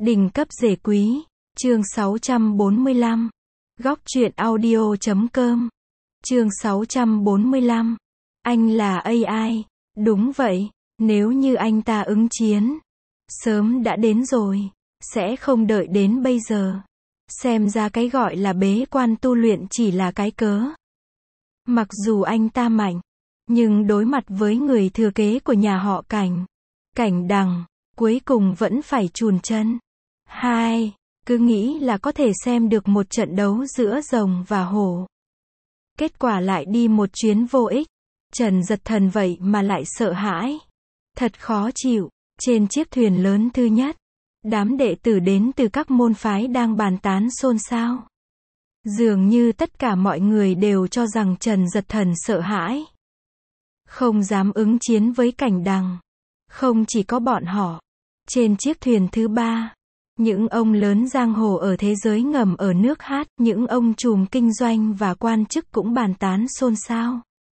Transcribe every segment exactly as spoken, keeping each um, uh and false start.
Đỉnh cấp rể quý, chương sáu trăm bốn mươi lăm. Góc truyện audio chấm com. Chương sáu trăm bốn mươi lăm. Anh là a i. Đúng vậy, nếu như anh ta ứng chiến, sớm đã đến rồi, sẽ không đợi đến bây giờ. Xem ra cái gọi là bế quan tu luyện chỉ là cái cớ. Mặc dù anh ta mạnh, nhưng đối mặt với người thừa kế của nhà họ Cảnh, Cảnh Đằng, cuối cùng vẫn phải chùn chân. Hai, cứ nghĩ là có thể xem được một trận đấu giữa rồng và hổ. Kết quả lại đi một chuyến vô ích. Trần Giật Thần vậy mà lại sợ hãi. Thật khó chịu. Trên chiếc thuyền lớn thứ nhất, đám đệ tử đến từ các môn phái đang bàn tán xôn xao. Dường như tất cả mọi người đều cho rằng Trần Giật Thần sợ hãi, không dám ứng chiến với Cảnh Đằng. Không chỉ có bọn họ. Trên chiếc thuyền thứ ba, những ông lớn giang hồ ở thế giới ngầm ở nước Hát, những ông trùm kinh doanh và quan chức cũng bàn tán xôn xao.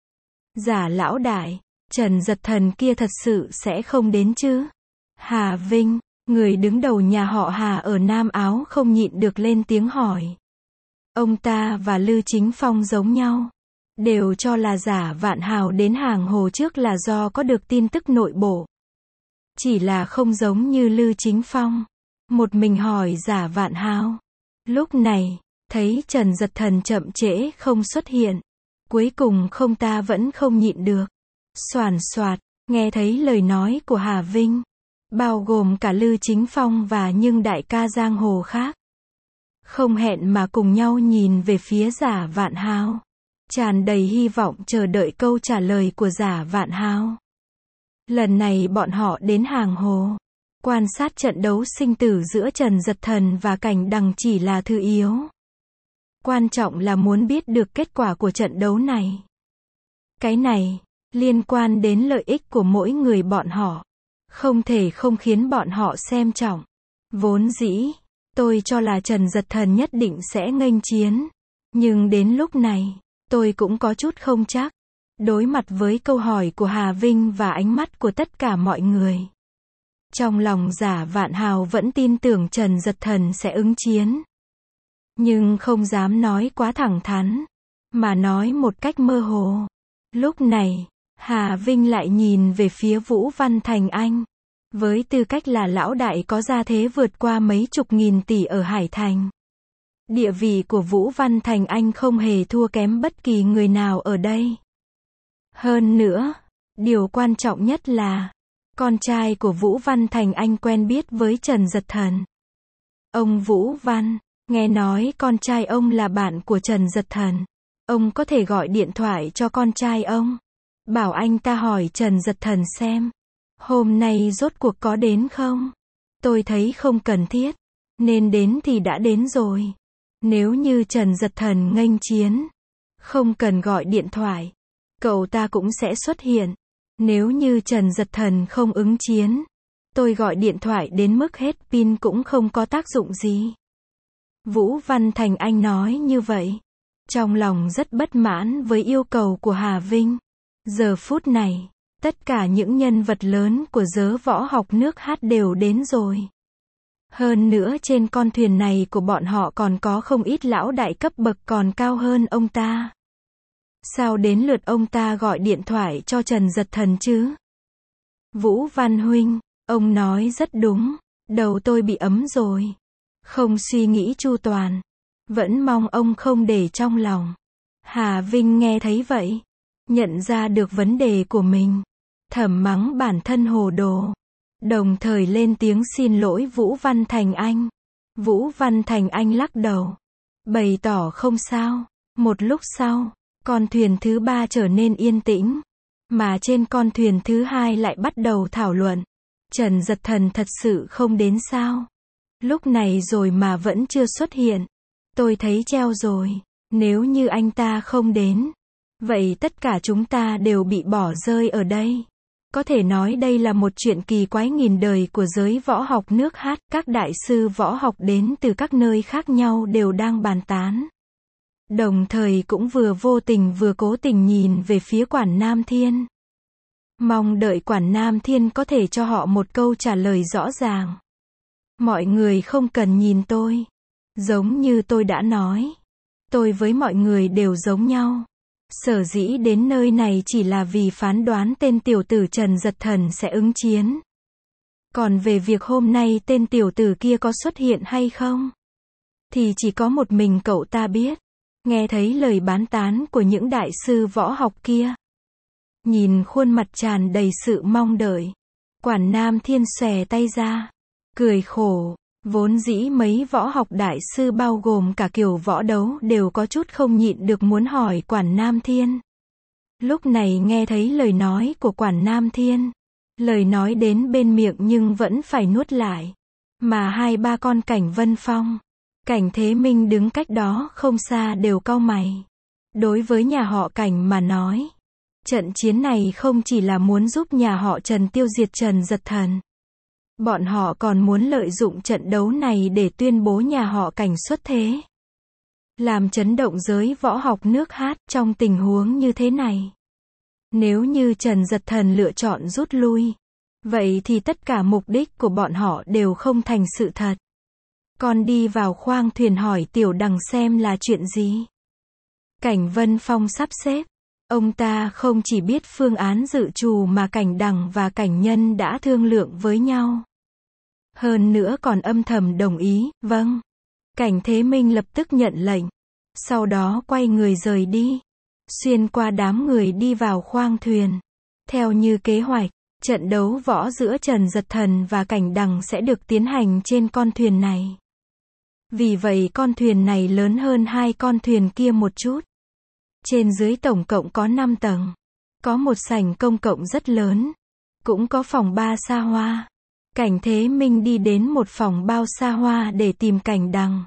Giả lão đại, Trần Giật Thần kia thật sự sẽ không đến chứ? Hà Vinh, người đứng đầu nhà họ Hà ở Nam Áo không nhịn được lên tiếng hỏi. Ông ta và Lư Chính Phong giống nhau, đều cho là Giả Vạn Hào đến Hàng Hồ trước là do có được tin tức nội bộ. Chỉ là không giống như Lư Chính Phong, một mình hỏi Giả Vạn Hào. Lúc này, thấy Trần Giật Thần chậm trễ không xuất hiện, cuối cùng không ta vẫn không nhịn được. Xoàn xoạt, nghe thấy lời nói của Hà Vinh, bao gồm cả Lư Chính Phong và những đại ca giang hồ khác, không hẹn mà cùng nhau nhìn về phía Giả Vạn Hào, tràn đầy hy vọng chờ đợi câu trả lời của Giả Vạn Hào. Lần này bọn họ đến Hàng Hồ, quan sát trận đấu sinh tử giữa Trần Giật Thần và Cảnh Đằng chỉ là thứ yếu. Quan trọng là muốn biết được kết quả của trận đấu này. Cái này, liên quan đến lợi ích của mỗi người bọn họ. Không thể không khiến bọn họ xem trọng. Vốn dĩ, tôi cho là Trần Giật Thần nhất định sẽ nghênh chiến. Nhưng đến lúc này, tôi cũng có chút không chắc. Đối mặt với câu hỏi của Hà Vinh và ánh mắt của tất cả mọi người, trong lòng Giả Vạn Hào vẫn tin tưởng Trần Giật Thần sẽ ứng chiến. Nhưng không dám nói quá thẳng thắn, mà nói một cách mơ hồ. Lúc này, Hà Vinh lại nhìn về phía Vũ Văn Thành Anh. Với tư cách là lão đại có gia thế vượt qua mấy chục nghìn tỷ ở Hải Thành, địa vị của Vũ Văn Thành Anh không hề thua kém bất kỳ người nào ở đây. Hơn nữa, điều quan trọng nhất là, con trai của Vũ Văn Thành Anh quen biết với Trần Giật Thần. Ông Vũ Văn, nghe nói con trai ông là bạn của Trần Giật Thần. Ông có thể gọi điện thoại cho con trai ông, bảo anh ta hỏi Trần Giật Thần xem, hôm nay rốt cuộc có đến không? Tôi thấy không cần thiết, nên đến thì đã đến rồi. Nếu như Trần Giật Thần nghênh chiến, không cần gọi điện thoại, cậu ta cũng sẽ xuất hiện. Nếu như Trần Giật Thần không ứng chiến, tôi gọi điện thoại đến mức hết pin cũng không có tác dụng gì. Vũ Văn Thành Anh nói như vậy, trong lòng rất bất mãn với yêu cầu của Hà Vinh. Giờ phút này, tất cả những nhân vật lớn của giới võ học nước Hát đều đến rồi. Hơn nữa trên con thuyền này của bọn họ còn có không ít lão đại cấp bậc còn cao hơn ông ta. Sao đến lượt ông ta gọi điện thoại cho Trần Giật Thần chứ? Vũ Văn Huynh, ông nói rất đúng, đầu tôi bị ấm rồi. Không suy nghĩ chu toàn. Vẫn mong ông không để trong lòng. Hà Vinh nghe thấy vậy, nhận ra được vấn đề của mình, thầm mắng bản thân hồ đồ, đồng thời lên tiếng xin lỗi Vũ Văn Thành Anh. Vũ Văn Thành Anh lắc đầu, bày tỏ không sao. Một lúc sau, con thuyền thứ ba trở nên yên tĩnh, mà trên con thuyền thứ hai lại bắt đầu thảo luận. Trần Giật Thần thật sự không đến sao? Lúc này rồi mà vẫn chưa xuất hiện. Tôi thấy treo rồi. Nếu như anh ta không đến, vậy tất cả chúng ta đều bị bỏ rơi ở đây. Có thể nói đây là một chuyện kỳ quái nghìn đời của giới võ học nước Hát. Các đại sư võ học đến từ các nơi khác nhau đều đang bàn tán. Đồng thời cũng vừa vô tình vừa cố tình nhìn về phía Quản Nam Thiên. Mong đợi Quản Nam Thiên có thể cho họ một câu trả lời rõ ràng. Mọi người không cần nhìn tôi. Giống như tôi đã nói. Tôi với mọi người đều giống nhau. Sở dĩ đến nơi này chỉ là vì phán đoán tên tiểu tử Trần Giật Thần sẽ ứng chiến. Còn về việc hôm nay tên tiểu tử kia có xuất hiện hay không, thì chỉ có một mình cậu ta biết. Nghe thấy lời bán tán của những đại sư võ học kia. Nhìn khuôn mặt tràn đầy sự mong đợi. Quản Nam Thiên xòe tay ra. Cười khổ. Vốn dĩ mấy võ học đại sư bao gồm cả kiểu võ đấu đều có chút không nhịn được muốn hỏi Quản Nam Thiên. Lúc này nghe thấy lời nói của Quản Nam Thiên. Lời nói đến bên miệng nhưng vẫn phải nuốt lại. Mà hai ba con Cảnh Vân Phong, Cảnh Thế Minh đứng cách đó không xa đều cau mày. Đối với nhà họ Cảnh mà nói, trận chiến này không chỉ là muốn giúp nhà họ Trần tiêu diệt Trần Giật Thần. Bọn họ còn muốn lợi dụng trận đấu này để tuyên bố nhà họ Cảnh xuất thế. Làm chấn động giới võ học nước hát trong tình huống như thế này. Nếu như Trần Giật Thần lựa chọn rút lui, vậy thì tất cả mục đích của bọn họ đều không thành sự thật. Còn đi vào khoang thuyền hỏi Tiểu Đằng xem là chuyện gì. Cảnh Vân Phong sắp xếp. Ông ta không chỉ biết phương án dự trù mà Cảnh Đằng và Cảnh Nhân đã thương lượng với nhau. Hơn nữa còn âm thầm đồng ý, vâng. Cảnh Thế Minh lập tức nhận lệnh. Sau đó quay người rời đi. Xuyên qua đám người đi vào khoang thuyền. Theo như kế hoạch, trận đấu võ giữa Trần Giật Thần và Cảnh Đằng sẽ được tiến hành trên con thuyền này. Vì vậy con thuyền này lớn hơn hai con thuyền kia một chút. Trên dưới tổng cộng có năm tầng. Có một sảnh công cộng rất lớn. Cũng có phòng ba xa hoa. Cảnh Thế Minh đi đến một phòng bao xa hoa để tìm Cảnh Đằng.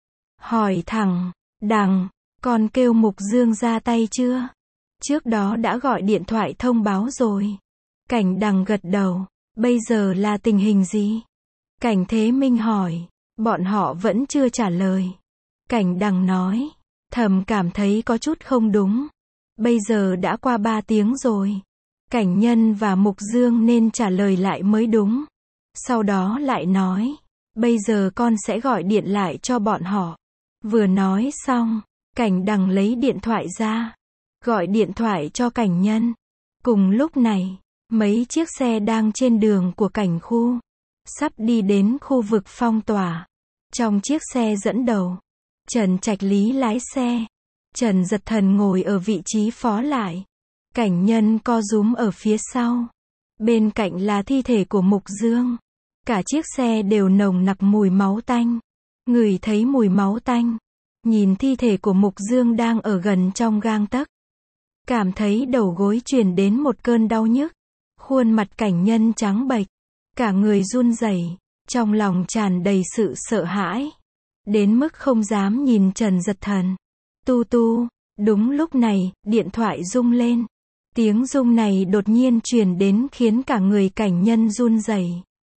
Hỏi thẳng, Đằng, con kêu Mục Dương ra tay chưa? Trước đó đã gọi điện thoại thông báo rồi. Cảnh Đằng gật đầu. Bây giờ là tình hình gì? Cảnh Thế Minh hỏi. Bọn họ vẫn chưa trả lời. Cảnh Đằng nói. Thầm cảm thấy có chút không đúng. Bây giờ đã qua ba tiếng rồi. Cảnh Nhân và Mục Dương nên trả lời lại mới đúng. Sau đó lại nói. Bây giờ con sẽ gọi điện lại cho bọn họ. Vừa nói xong, Cảnh Đằng lấy điện thoại ra. Gọi điện thoại cho Cảnh Nhân. Cùng lúc này, mấy chiếc xe đang trên đường của cảnh khu. Sắp đi đến khu vực phong tỏa. Trong chiếc xe dẫn đầu, Trần Trạch Lý lái xe. Trần Giật Thần ngồi ở vị trí phó lại. Cảnh Nhân co rúm ở phía sau. Bên cạnh là thi thể của Mục Dương. Cả chiếc xe đều nồng nặc mùi máu tanh. Ngửi thấy mùi máu tanh. Nhìn thi thể của Mục Dương đang ở gần trong gang tấc. Cảm thấy đầu gối truyền đến một cơn đau nhức. Khuôn mặt Cảnh Nhân trắng bệch. Cả người run rẩy, trong lòng tràn đầy sự sợ hãi. Đến mức không dám nhìn Trần Giật Thần. Tu tu, đúng lúc này, điện thoại rung lên. Tiếng rung này đột nhiên truyền đến khiến cả người Cảnh Nhân run rẩy.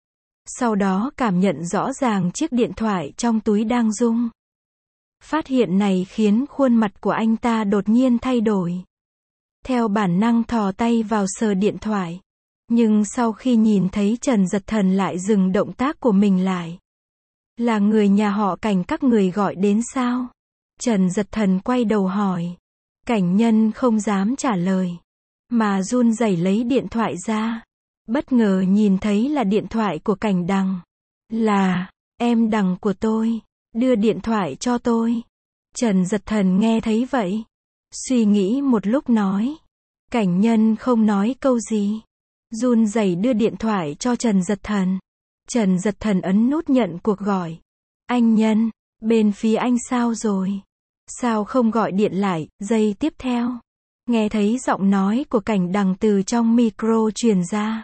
Sau đó cảm nhận rõ ràng chiếc điện thoại trong túi đang rung. Phát hiện này khiến khuôn mặt của anh ta đột nhiên thay đổi. Theo bản năng thò tay vào sờ điện thoại. Nhưng sau khi nhìn thấy Trần Giật Thần lại dừng động tác của mình lại. Là người nhà họ Cảnh các người gọi đến sao? Trần Giật Thần quay đầu hỏi. Cảnh Nhân không dám trả lời. Mà run rẩy lấy điện thoại ra. Bất ngờ nhìn thấy là điện thoại của Cảnh Đằng. Là, em Đằng của tôi. Đưa điện thoại cho tôi. Trần Giật Thần nghe thấy vậy. Suy nghĩ một lúc nói. Cảnh Nhân không nói câu gì. Run rẩy đưa điện thoại cho Trần Giật Thần. Trần Giật Thần ấn nút nhận cuộc gọi. Anh Nhân, bên phía anh sao rồi? Sao không gọi điện lại? Giây tiếp theo, nghe thấy giọng nói của Cảnh Đằng từ trong micro truyền ra.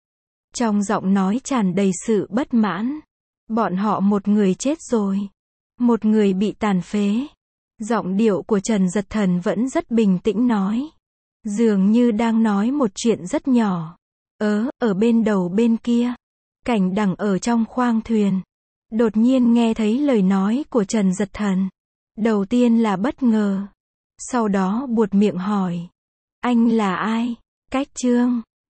Trong giọng nói tràn đầy sự bất mãn. Bọn họ một người chết rồi. Một người bị tàn phế. Giọng điệu của Trần Giật Thần vẫn rất bình tĩnh nói. Dường như đang nói một chuyện rất nhỏ. Ớ, ở bên đầu bên kia. Cảnh Đằng ở trong khoang thuyền. Đột nhiên nghe thấy lời nói của Trần Giật Thần. Đầu tiên là bất ngờ. Sau đó buột miệng hỏi. Anh là ai? Cách Trương.